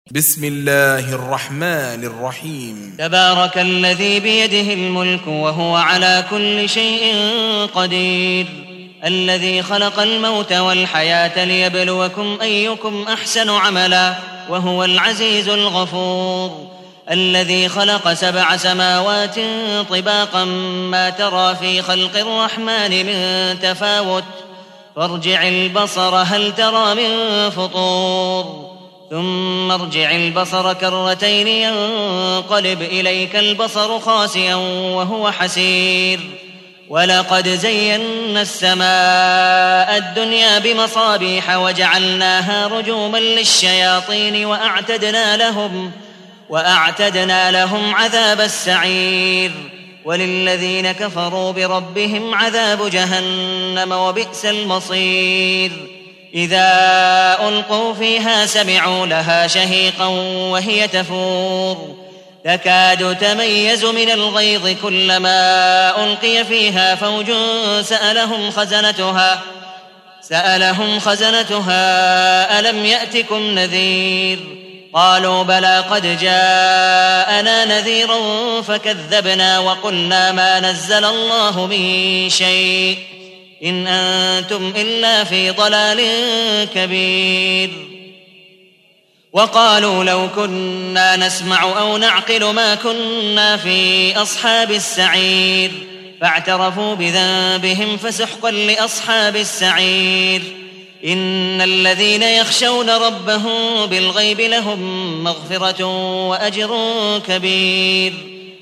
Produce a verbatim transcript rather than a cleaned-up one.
بسم الله الرحمن الرحيم. تبارك الذي بيده الملك وهو على كل شيء قدير، الذي خلق الموت والحياة ليبلوكم أيكم أحسن عملا وهو العزيز الغفور، الذي خلق سبع سماوات طباقا ما ترى في خلق الرحمن من تفاوت فارجع البصر هل ترى من فطور ثم ارجع البصر كرتين ينقلب إليك البصر خاسئا وهو حسير، ولقد زينا السماء الدنيا بمصابيح وجعلناها رجوما للشياطين وأعتدنا لهم, وأعتدنا لهم عذاب السعير، وللذين كفروا بربهم عذاب جهنم وبئس المصير. إذا ألقوا فيها سمعوا لها شهيقا وهي تفور تكاد تميز من الغيظ كلما ألقي فيها فوج سألهم خزنتها سألهم خزنتها ألم يأتكم نذير قالوا بلى قد جاءنا نذير فكذبنا وقلنا ما نزل الله من شيء إن أنتم إلا في ضلال كبير. وقالوا لو كنا نسمع أو نعقل ما كنا في أصحاب السعير فاعترفوا بذنبهم فسحقا لأصحاب السعير. إن الذين يخشون ربهم بالغيب لهم مغفرة وأجر كبير.